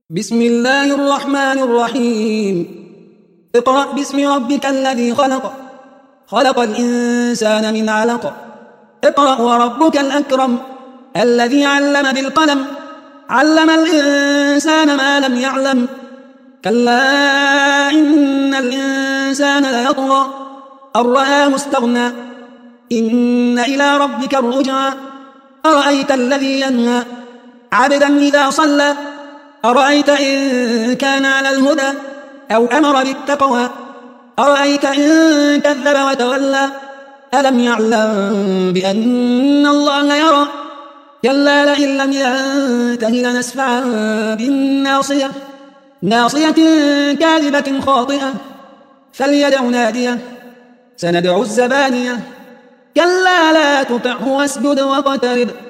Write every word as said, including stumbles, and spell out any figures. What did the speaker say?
بسم الله الرحمن الرحيم. اقرأ باسم ربك الذي خلق خلق الإنسان من علق. اقرأ وربك الأكرم الذي علم بالقلم علم الإنسان ما لم يعلم. كلا إن الإنسان ليطغى أن رآه استغنى إن إلى ربك الرجعى. أرأيت الذي ينهى عبدا إذا صلى أرأيت إن كان على الهدى أو أمر بالتقوى أرأيت إن كذب وتولى ألم يعلم بأن الله يرى. كلا لئن لم ينته لنسفعا بالناصية ناصية كاذبة خاطئة فليدع ناديه سندع الزبانية. كلا لا تطعه واسجد واقترب